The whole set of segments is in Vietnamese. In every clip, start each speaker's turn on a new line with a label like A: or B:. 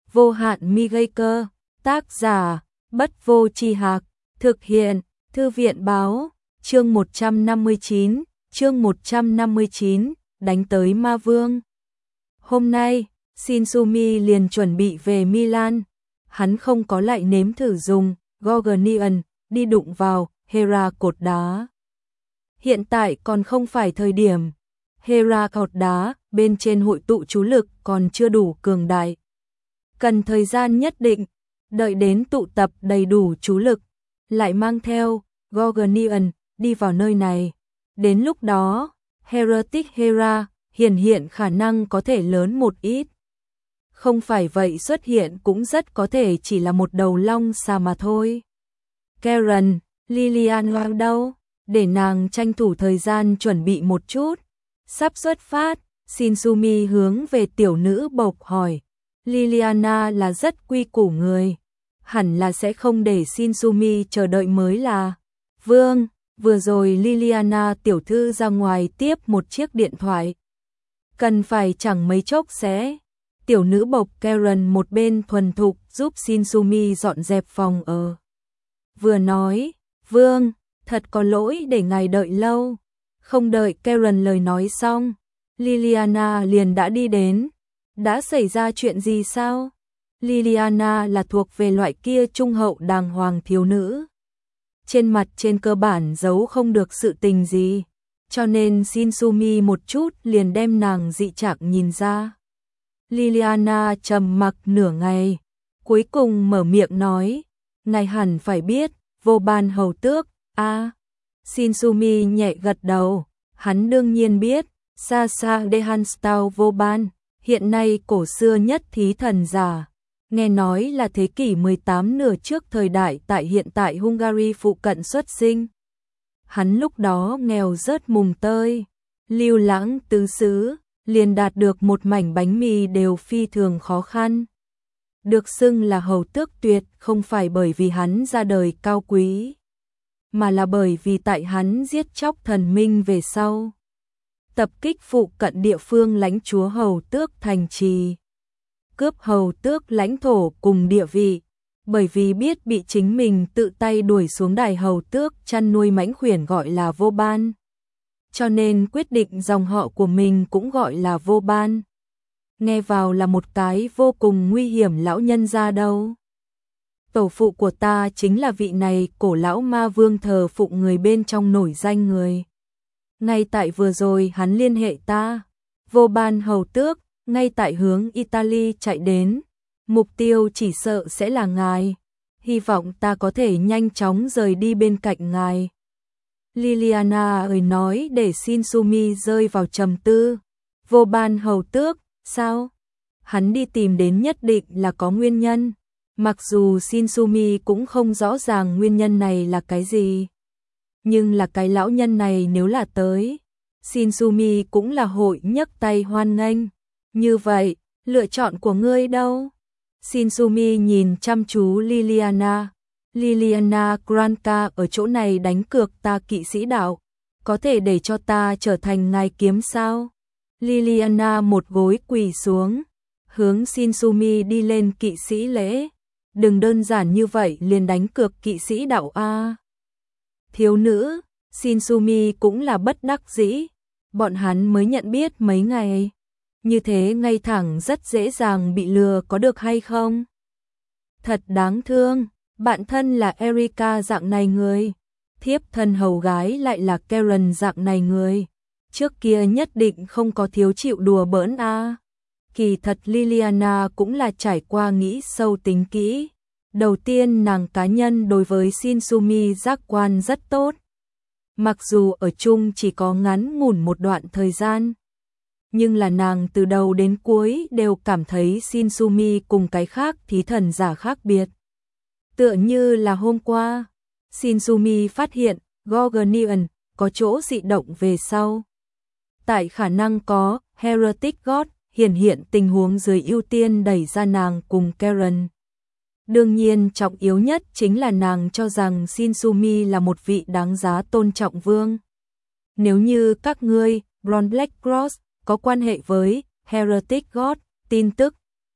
A: Vô hạn mi gây cơ, tác giả, Bất Vô Tri Hạc, thực hiện, Thư viện báo, chương 159, đánh tới ma vương. Hôm nay, Shinsumi liền chuẩn bị về Milan, hắn không có lại nếm thử dùng Gorgonian đi đụng vào Hera cột đá. Hiện tại còn không phải thời điểm, Hera cột đá bên trên hội tụ chú lực còn chưa đủ cường đại. Cần thời gian nhất định, đợi đến tụ tập đầy đủ chú lực, lại mang theo Gorgonian đi vào nơi này. Đến lúc đó, Heretic Hera hiện khả năng có thể lớn một ít. Không phải vậy xuất hiện cũng rất có thể chỉ là một đầu long xà mà thôi. Karen, Liliana đâu? Để nàng tranh thủ thời gian chuẩn bị một chút. Sắp xuất phát, Shinsumi hướng về tiểu nữ bộc hỏi. Liliana là rất quy củ người, hẳn là sẽ không để Shinsumi chờ đợi mới là. Vương, vừa rồi Liliana tiểu thư ra ngoài tiếp một chiếc điện thoại. Cần phải chẳng mấy chốc sẽ. Tiểu nữ bộc Karen một bên thuần thục giúp Shinsumi dọn dẹp phòng ở. Vừa nói, Vương, thật có lỗi để ngài đợi lâu. Không đợi Karen lời nói xong, Liliana liền đã đi đến. Đã xảy ra chuyện gì sao? Liliana là thuộc về loại kia trung hậu đàng hoàng thiếu nữ. Trên mặt trên cơ bản giấu không được sự tình gì, cho nên Shinsumi một chút liền đem nàng dị trạng nhìn ra. Liliana trầm mặc nửa ngày, cuối cùng mở miệng nói, ngài hẳn phải biết, Vô Ban hầu tước, Shinsumi nhẹ gật đầu, hắn đương nhiên biết, Sasa Dehanstau Vô Ban, hiện nay cổ xưa nhất thí thần giả, nghe nói là thế kỷ 18 nửa trước thời đại tại hiện tại Hungary phụ cận xuất sinh. Hắn lúc đó nghèo rớt mùng tơi, lưu lãng tứ xứ, liền đạt được một mảnh bánh mì đều phi thường khó khăn. Được xưng là hầu tước tuyệt không phải bởi vì hắn ra đời cao quý, mà là bởi vì tại hắn giết chóc thần minh về sau. Tập kích phụ cận địa phương lãnh chúa hầu tước thành trì, cướp hầu tước lãnh thổ cùng địa vị, bởi vì biết bị chính mình tự tay đuổi xuống đài hầu tước chăn nuôi mãnh khuyển gọi là Vô Ban, cho nên quyết định dòng họ của mình cũng gọi là Vô Ban. Nghe vào là một cái vô cùng nguy hiểm lão nhân gia đâu. Tổ phụ của ta chính là vị này cổ lão ma vương thờ phụng người bên trong nổi danh người. Ngay tại vừa rồi hắn liên hệ ta, Vô Ban hầu tước, ngay tại hướng Italy chạy đến, mục tiêu chỉ sợ sẽ là ngài, hy vọng ta có thể nhanh chóng rời đi bên cạnh ngài. Liliana ơi nói để Shinsumi rơi vào trầm tư. Vô Ban hầu tước, sao? Hắn đi tìm đến nhất định là có nguyên nhân, mặc dù Shinsumi cũng không rõ ràng nguyên nhân này là cái gì. Nhưng là cái lão nhân này nếu là tới, Shinsumi cũng là hội nhấc tay hoan nghênh. Như vậy, lựa chọn của ngươi đâu? Shinsumi nhìn chăm chú Liliana. Liliana Granca ở chỗ này đánh cược ta kỵ sĩ đạo, có thể để cho ta trở thành ngài kiếm sao? Liliana một gối quỳ xuống, hướng Shinsumi đi lên kỵ sĩ lễ. Đừng đơn giản như vậy liền đánh cược kỵ sĩ đạo a. Thiếu nữ, Shinsumi cũng là bất đắc dĩ, bọn hắn mới nhận biết mấy ngày. Như thế ngay thẳng rất dễ dàng bị lừa có được hay không? Thật đáng thương, bạn thân là Erika dạng này người, thiếp thân hầu gái lại là Karen dạng này người. Trước kia nhất định không có thiếu chịu đùa bỡn a. Kỳ thật Liliana cũng là trải qua nghĩ sâu tính kỹ. Đầu tiên nàng cá nhân đối với Shinsumi giác quan rất tốt. Mặc dù ở chung chỉ có ngắn ngủn một đoạn thời gian, nhưng là nàng từ đầu đến cuối đều cảm thấy Shinsumi cùng cái khác thí thần giả khác biệt. Tựa như là hôm qua, Shinsumi phát hiện Gorgonian có chỗ dị động về sau. Tại khả năng có Heretic God hiện tình huống dưới ưu tiên đẩy ra nàng cùng Karen. Đương nhiên trọng yếu nhất chính là nàng cho rằng Shinsumi là một vị đáng giá tôn trọng vương. Nếu như các ngươi, Ron Black Cross, có quan hệ với Heretic God, tin tức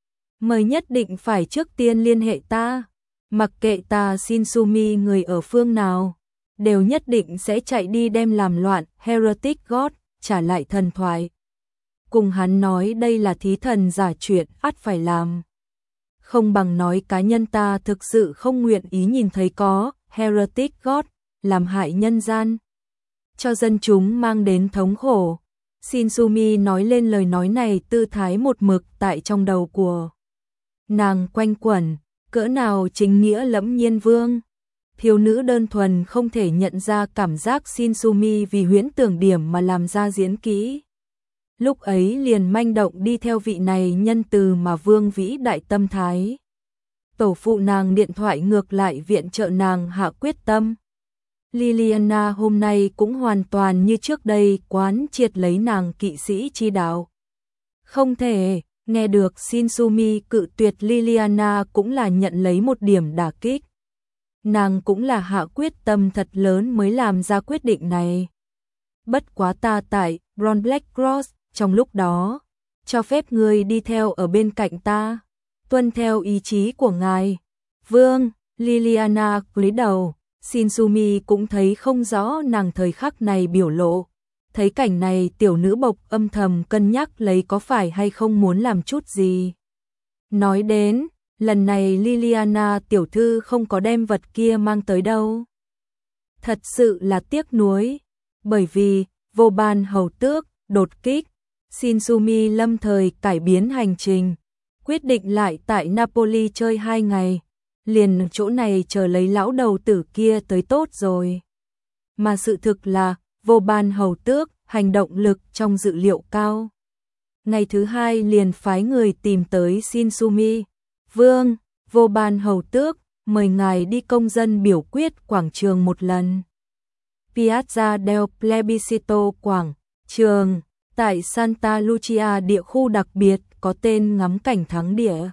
A: Mời nhất định phải trước tiên liên hệ ta. Mặc kệ ta Shinsumi người ở phương nào, đều nhất định sẽ chạy đi đem làm loạn Heretic God, trả lại thần thoại. Cùng hắn nói đây là thí thần giả chuyện ắt phải làm. Không bằng nói cá nhân ta thực sự không nguyện ý nhìn thấy có Heretic God làm hại nhân gian, cho dân chúng mang đến thống khổ. Shinsumi nói lên lời nói này, tư thái một mực tại trong đầu của nàng quanh quẩn, cỡ nào chính nghĩa lẫm nhiên vương. Thiếu nữ đơn thuần không thể nhận ra cảm giác Shinsumi vì huyễn tưởng điểm mà làm ra diễn kỹ. Lúc ấy liền manh động đi theo vị này nhân từ mà vương vĩ đại tâm thái. Tổ phụ nàng điện thoại ngược lại viện trợ nàng hạ quyết tâm. Liliana hôm nay cũng hoàn toàn như trước đây quán triệt lấy nàng kỵ sĩ chi đạo. Không thể, nghe được Shinsumi cự tuyệt Liliana cũng là nhận lấy một điểm đả kích. Nàng cũng là hạ quyết tâm thật lớn mới làm ra quyết định này. Bất quá ta tại Ron Black Cross, trong lúc đó, cho phép người đi theo ở bên cạnh ta, tuân theo ý chí của ngài. Vương, Liliana cúi đầu, Shinsumi cũng thấy không rõ nàng thời khắc này biểu lộ. Thấy cảnh này tiểu nữ bộc âm thầm cân nhắc lấy có phải hay không muốn làm chút gì. Nói đến, lần này Liliana tiểu thư không có đem vật kia mang tới đâu. Thật sự là tiếc nuối, bởi vì vô ban hầu tước, đột kích, Shinsumi lâm thời cải biến hành trình, quyết định lại tại Napoli chơi 2 ngày, liền chỗ này chờ lấy lão đầu tử kia tới tốt rồi. Mà sự thực là, vô ban hầu tước, hành động lực trong dự liệu cao. Ngày thứ 2 liền phái người tìm tới Shinsumi. Vương, vô ban hầu tước, mời ngài đi công dân biểu quyết quảng trường một lần. Piazza del Plebiscito quảng trường, tại Santa Lucia địa khu đặc biệt có tên ngắm cảnh thắng địa.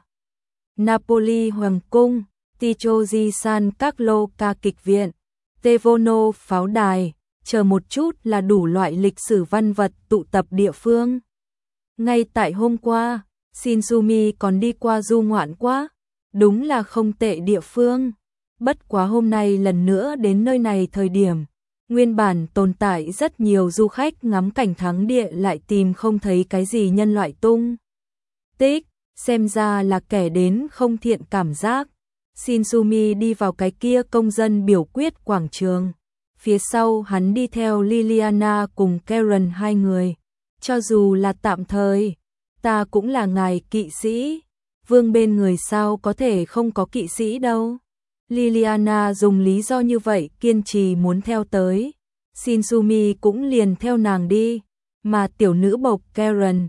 A: Napoli Hoàng cung, Ticcio di San Carlo ca kịch viện, Tevono pháo đài, chờ một chút là đủ loại lịch sử văn vật tụ tập địa phương. Ngay tại hôm qua, Shinsumi còn đi qua du ngoạn quá, đúng là không tệ địa phương. Bất quá hôm nay lần nữa đến nơi này thời điểm, nguyên bản tồn tại rất nhiều du khách ngắm cảnh thắng địa lại tìm không thấy cái gì nhân loại tung tích, xem ra là kẻ đến không thiện cảm giác. Shinsumi đi vào cái kia công dân biểu quyết quảng trường. Phía sau hắn đi theo Liliana cùng Karen 2 người. Cho dù là tạm thời, ta cũng là ngài kỵ sĩ. Vương bên người sao có thể không có kỵ sĩ đâu. Liliana dùng lý do như vậy kiên trì muốn theo tới. Shinsumi cũng liền theo nàng đi. Mà tiểu nữ bộc Karen,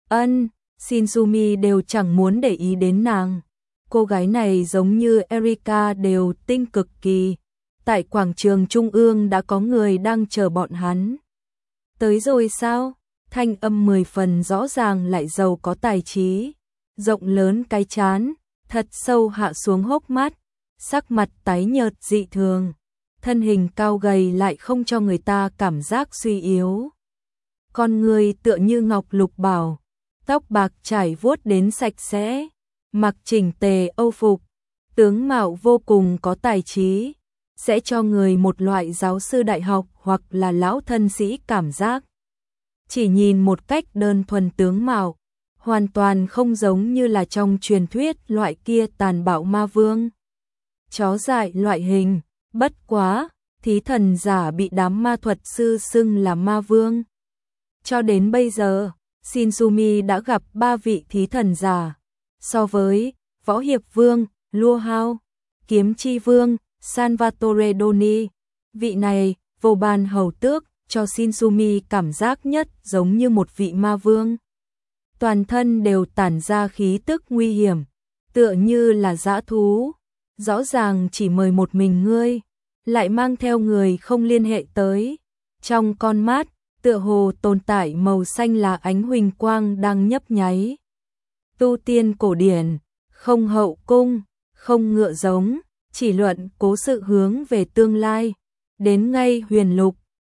A: Shinsumi đều chẳng muốn để ý đến nàng. Cô gái này giống như Erika đều tinh cực kỳ. Tại quảng trường trung ương đã có người đang chờ bọn hắn. Tới rồi sao? Thanh âm 10 phần rõ ràng lại giàu có tài trí. Rộng lớn cái trán, thật sâu hạ xuống hốc mắt, sắc mặt tái nhợt dị thường. Thân hình cao gầy lại không cho người ta cảm giác suy yếu. Con người tựa như ngọc lục bảo, tóc bạc trải vuốt đến sạch sẽ, mặc chỉnh tề âu phục, tướng mạo vô cùng có tài trí, sẽ cho người một loại giáo sư đại học hoặc là lão thân sĩ cảm giác. Chỉ nhìn một cách đơn thuần tướng mạo, hoàn toàn không giống như là trong truyền thuyết loại kia tàn bạo ma vương. Chó dại loại hình, bất quá, thí thần giả bị đám ma thuật sư xưng là ma vương. Cho đến bây giờ, Shinsumi đã gặp 3 vị thí thần giả. So với Võ Hiệp Vương, Lua Hao, Kiếm Chi Vương, Salvatore Doni, vị này, vô ban hầu tước, cho Shinsumi cảm giác nhất giống như một vị ma vương. Toàn thân đều tản ra khí tức nguy hiểm, tựa như là dã thú. Rõ ràng chỉ mời một mình ngươi, lại mang theo người không liên hệ tới. Trong con mắt, tựa hồ tồn tại màu xanh là ánh huỳnh quang đang nhấp nháy. Tu tiên cổ điển, không hậu cung, không ngựa giống, chỉ luận cố sự hướng về tương lai. Đến ngay huyền lục,